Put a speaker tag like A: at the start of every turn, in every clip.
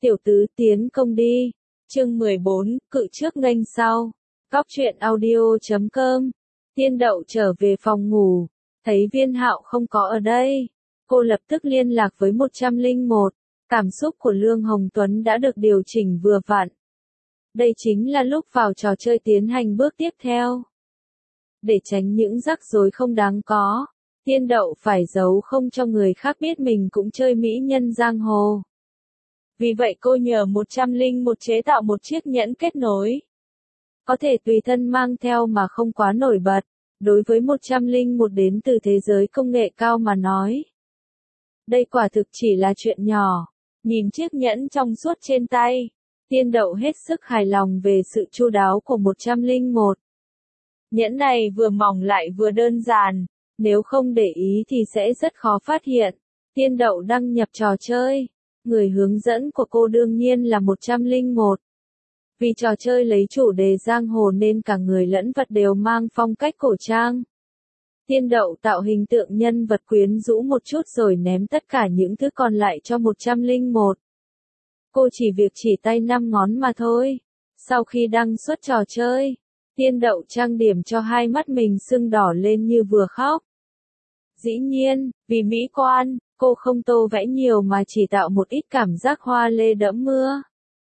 A: Tiểu tứ tiến công đi. Chương 14, cự trước nghênh sau. Góc truyện audio.com. Tiên đậu trở về phòng ngủ, thấy Viên Hạo không có ở đây. Cô lập tức liên lạc với 101. Cảm xúc của Lương Hồng Tuấn đã được điều chỉnh vừa vặn. Đây chính là lúc vào trò chơi tiến hành bước tiếp theo. Để tránh những rắc rối không đáng có, Tiên đậu phải giấu không cho người khác biết mình cũng chơi mỹ nhân giang hồ. Vì vậy cô nhờ 101 chế tạo một chiếc nhẫn kết nối. Có thể tùy thân mang theo mà không quá nổi bật. Đối với 101 đến từ thế giới công nghệ cao mà nói, đây quả thực chỉ là chuyện nhỏ. Nhìn chiếc nhẫn trong suốt trên tay, Tiên đậu hết sức hài lòng về sự chu đáo của 101. Nhẫn này vừa mỏng lại vừa đơn giản, nếu không để ý thì sẽ rất khó phát hiện. Tiên đậu đăng nhập trò chơi, người hướng dẫn của cô đương nhiên là 101. Vì trò chơi lấy chủ đề giang hồ nên cả người lẫn vật đều mang phong cách cổ trang. Tiên đậu tạo hình tượng nhân vật quyến rũ một chút rồi ném tất cả những thứ còn lại cho 101. Cô chỉ việc chỉ tay 5 ngón mà thôi. Sau khi đăng xuất trò chơi, Tiên đậu trang điểm cho hai mắt mình sưng đỏ lên như vừa khóc. Dĩ nhiên, vì mỹ quan, cô không tô vẽ nhiều mà chỉ tạo một ít cảm giác hoa lê đẫm mưa.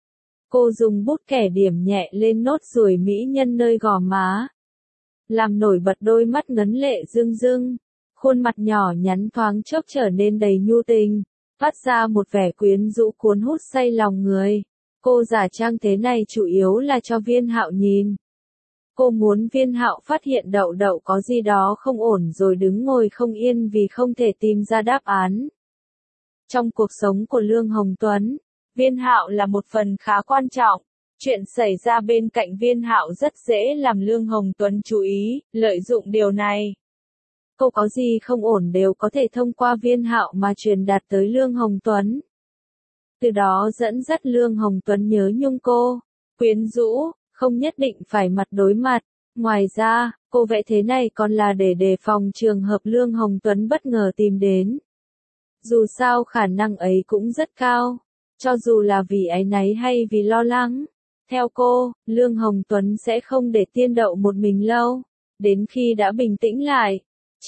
A: Cô dùng bút kẻ điểm nhẹ lên nốt ruồi mỹ nhân nơi gò má, làm nổi bật đôi mắt ngấn lệ rưng rưng. Khuôn mặt nhỏ nhắn thoáng chốc trở nên đầy nhu tình, phát ra một vẻ quyến rũ cuốn hút say lòng người. Cô giả trang thế này chủ yếu là cho Viên Hạo nhìn. Cô muốn Viên Hạo phát hiện đậu đậu có gì đó không ổn rồi đứng ngồi không yên vì không thể tìm ra đáp án. Trong cuộc sống của Lương Hồng Tuấn, Viên Hạo là một phần khá quan trọng. Chuyện xảy ra bên cạnh Viên Hạo rất dễ làm Lương Hồng Tuấn chú ý, lợi dụng điều này. Cô có gì không ổn đều có thể thông qua Viên Hạo mà truyền đạt tới Lương Hồng Tuấn. Từ đó dẫn dắt Lương Hồng Tuấn nhớ nhung cô, quyến rũ, không nhất định phải mặt đối mặt. Ngoài ra, cô vẽ thế này còn là để đề phòng trường hợp Lương Hồng Tuấn bất ngờ tìm đến. Dù sao khả năng ấy cũng rất cao, cho dù là vì áy náy hay vì lo lắng. Theo cô, Lương Hồng Tuấn sẽ không để Tiên đậu một mình lâu. Đến khi đã bình tĩnh lại,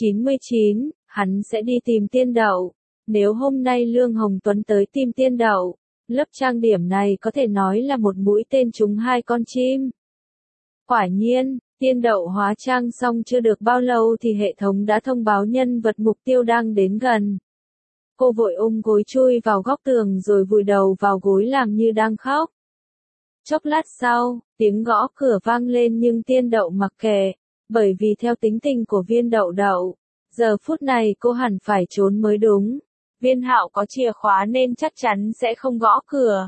A: 99, hắn sẽ đi tìm Tiên đậu. Nếu hôm nay Lương Hồng Tuấn tới tìm Tiên đậu, lớp trang điểm này có thể nói là một mũi tên trúng hai con chim. Quả nhiên, Tiên đậu hóa trang xong chưa được bao lâu thì hệ thống đã thông báo nhân vật mục tiêu đang đến gần. Cô vội ôm gối chui vào góc tường rồi vùi đầu vào gối làm như đang khóc. Chốc lát sau, tiếng gõ cửa vang lên nhưng Tiên đậu mặc kệ, bởi vì theo tính tình của Viên đậu đậu, giờ phút này cô hẳn phải trốn mới đúng. Viên Hạo có chìa khóa nên chắc chắn sẽ không gõ cửa.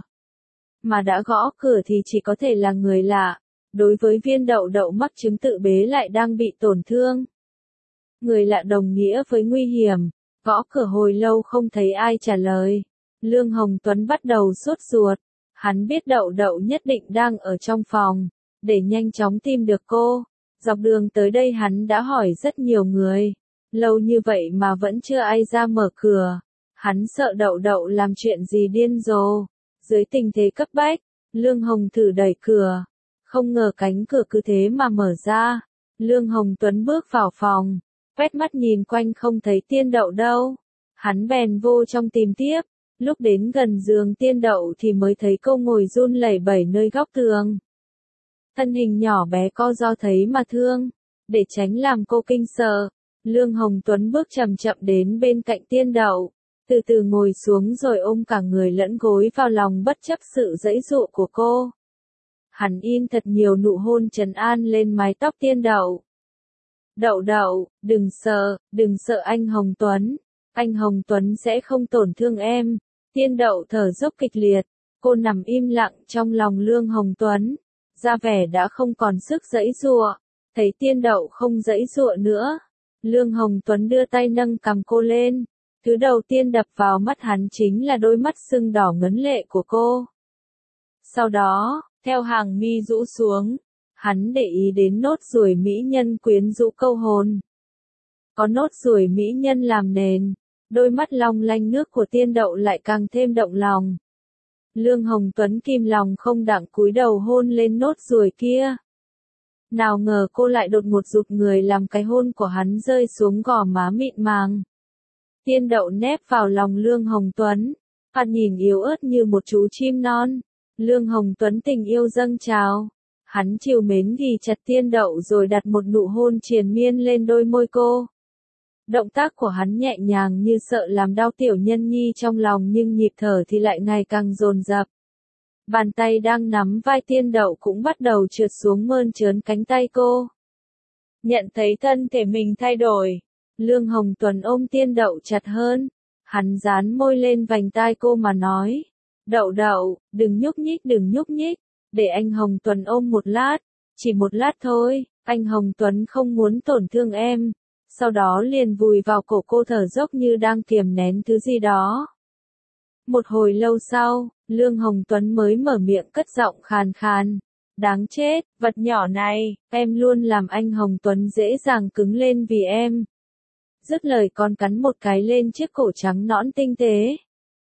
A: Mà đã gõ cửa thì chỉ có thể là người lạ. Đối với Viên đậu đậu mắc chứng tự bế lại đang bị tổn thương. Người lạ đồng nghĩa với nguy hiểm. Gõ cửa hồi lâu không thấy ai trả lời. Lương Hồng Tuấn bắt đầu sốt ruột. Hắn biết đậu đậu nhất định đang ở trong phòng. Để nhanh chóng tìm được cô, dọc đường tới đây hắn đã hỏi rất nhiều người. Lâu như vậy mà vẫn chưa ai ra mở cửa. Hắn sợ đậu đậu làm chuyện gì điên rồ. Dưới tình thế cấp bách, Lương Hồng thử đẩy cửa. Không ngờ cánh cửa cứ thế mà mở ra. Lương Hồng Tuấn bước vào phòng, quét mắt nhìn quanh không thấy Tiên đậu đâu. Hắn bèn vô trong tìm tiếp. Lúc đến gần giường Tiên đậu thì mới thấy cô ngồi run lẩy bẩy nơi góc tường. Thân hình nhỏ bé co do thấy mà thương. Để tránh làm cô kinh sợ, Lương Hồng Tuấn bước chậm chậm đến bên cạnh Tiên đậu. Từ từ ngồi xuống rồi ôm cả người lẫn gối vào lòng bất chấp sự giãy giụa của cô. Hắn in thật nhiều nụ hôn trấn an lên mái tóc Tiên đậu. Đậu đậu, đừng sợ anh Hồng Tuấn. Anh Hồng Tuấn sẽ không tổn thương em. Tiên đậu thở dốc kịch liệt. Cô nằm im lặng trong lòng Lương Hồng Tuấn. Da vẻ đã không còn sức giãy giụa. Thấy Tiên đậu không giãy giụa nữa, Lương Hồng Tuấn đưa tay nâng cằm cô lên. Thứ đầu tiên đập vào mắt hắn chính là đôi mắt sưng đỏ ngấn lệ của cô. Sau đó, theo hàng mi rũ xuống, hắn để ý đến nốt ruồi mỹ nhân quyến rũ câu hồn. Có nốt ruồi mỹ nhân làm nền, đôi mắt long lanh nước của Tiên đậu lại càng thêm động lòng. Lương Hồng Tuấn kìm lòng không đặng cúi đầu hôn lên nốt ruồi kia. Nào ngờ cô lại đột ngột rụt người làm cái hôn của hắn rơi xuống gò má mịn màng. Tiên Đậu nép vào lòng Lương Hồng Tuấn, mặt nhìn yếu ớt như một chú chim non. Lương Hồng Tuấn tình yêu dâng trào. Hắn trìu mến ghì chặt Tiên Đậu rồi đặt một nụ hôn triền miên lên đôi môi cô. Động tác của hắn nhẹ nhàng như sợ làm đau tiểu nhân nhi trong lòng nhưng nhịp thở thì lại ngày càng dồn dập. Bàn tay đang nắm vai Tiên Đậu cũng bắt đầu trượt xuống mơn trớn cánh tay cô. Nhận thấy thân thể mình thay đổi, Lương Hồng Tuấn ôm Tiên Đậu chặt hơn. Hắn dán môi lên vành tai cô mà nói. Đậu Đậu, đừng nhúc nhích, để anh Hồng Tuấn ôm một lát, chỉ một lát thôi, anh Hồng Tuấn không muốn tổn thương em. Sau đó liền vùi vào cổ cô thở dốc như đang kiềm nén thứ gì đó. Một hồi lâu sau, Lương Hồng Tuấn mới mở miệng cất giọng khàn khàn. Đáng chết, vật nhỏ này, em luôn làm anh Hồng Tuấn dễ dàng cứng lên vì em. Dứt lời còn cắn một cái lên chiếc cổ trắng nõn tinh tế.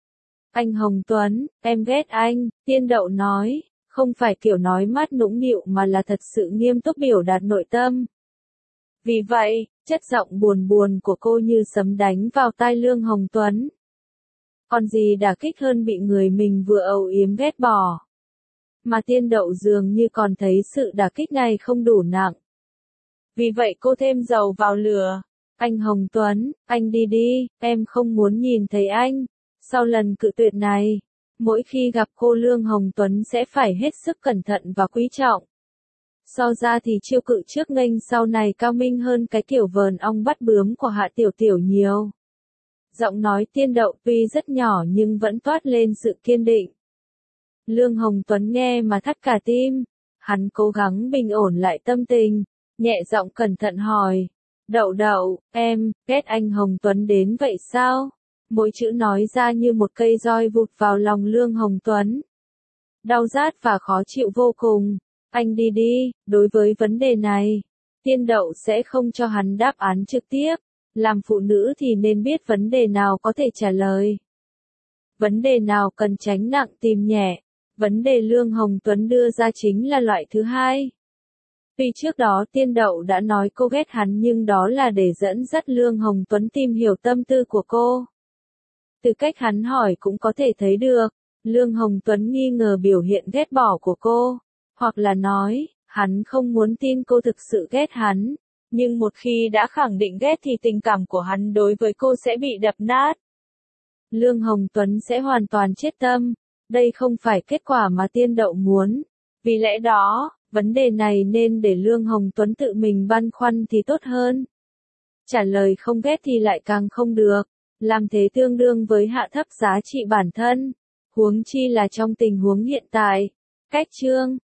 A: Anh Hồng Tuấn, em ghét anh, Tiên Đậu nói, không phải kiểu nói mát nũng nịu mà là thật sự nghiêm túc biểu đạt nội tâm. Vì vậy, chất giọng buồn buồn của cô như sấm đánh vào tai Lương Hồng Tuấn. Còn gì đả kích hơn bị người mình vừa âu yếm ghét bỏ. Mà Tiên Đậu dường như còn thấy sự đả kích này không đủ nặng. Vì vậy cô thêm dầu vào lửa. Anh Hồng Tuấn, anh đi đi, em không muốn nhìn thấy anh. Sau lần cự tuyệt này, mỗi khi gặp cô Lương Hồng Tuấn sẽ phải hết sức cẩn thận và quý trọng. So ra thì chiêu cự trước nghênh sau này cao minh hơn cái kiểu vờn ong bắt bướm của Hạ Tiểu Tiểu nhiều. Giọng nói Tiên Đậu tuy rất nhỏ nhưng vẫn toát lên sự kiên định. Lương Hồng Tuấn nghe mà thắt cả tim. Hắn cố gắng bình ổn lại tâm tình, nhẹ giọng cẩn thận hỏi. Đậu Đậu, em, ghét anh Hồng Tuấn đến vậy sao? Mỗi chữ nói ra như một cây roi vụt vào lòng Lương Hồng Tuấn. Đau rát và khó chịu vô cùng. Anh đi đi, đối với vấn đề này, Tiên Đậu sẽ không cho hắn đáp án trực tiếp. Làm phụ nữ thì nên biết vấn đề nào có thể trả lời. Vấn đề nào cần tránh nặng tìm nhẹ. Vấn đề Lương Hồng Tuấn đưa ra chính là loại thứ hai. Tuy trước đó Tiên Đậu đã nói cô ghét hắn nhưng đó là để dẫn dắt Lương Hồng Tuấn tìm hiểu tâm tư của cô. Từ cách hắn hỏi cũng có thể thấy được, Lương Hồng Tuấn nghi ngờ biểu hiện ghét bỏ của cô. Hoặc là nói, hắn không muốn tin cô thực sự ghét hắn. Nhưng một khi đã khẳng định ghét thì tình cảm của hắn đối với cô sẽ bị đập nát. Lương Hồng Tuấn sẽ hoàn toàn chết tâm. Đây không phải kết quả mà Tiên Đậu muốn. Vì lẽ đó, vấn đề này nên để Lương Hồng Tuấn tự mình băn khoăn thì tốt hơn. Trả lời không ghét thì lại càng không được. Làm thế tương đương với hạ thấp giá trị bản thân. Huống chi là trong tình huống hiện tại. Cách chương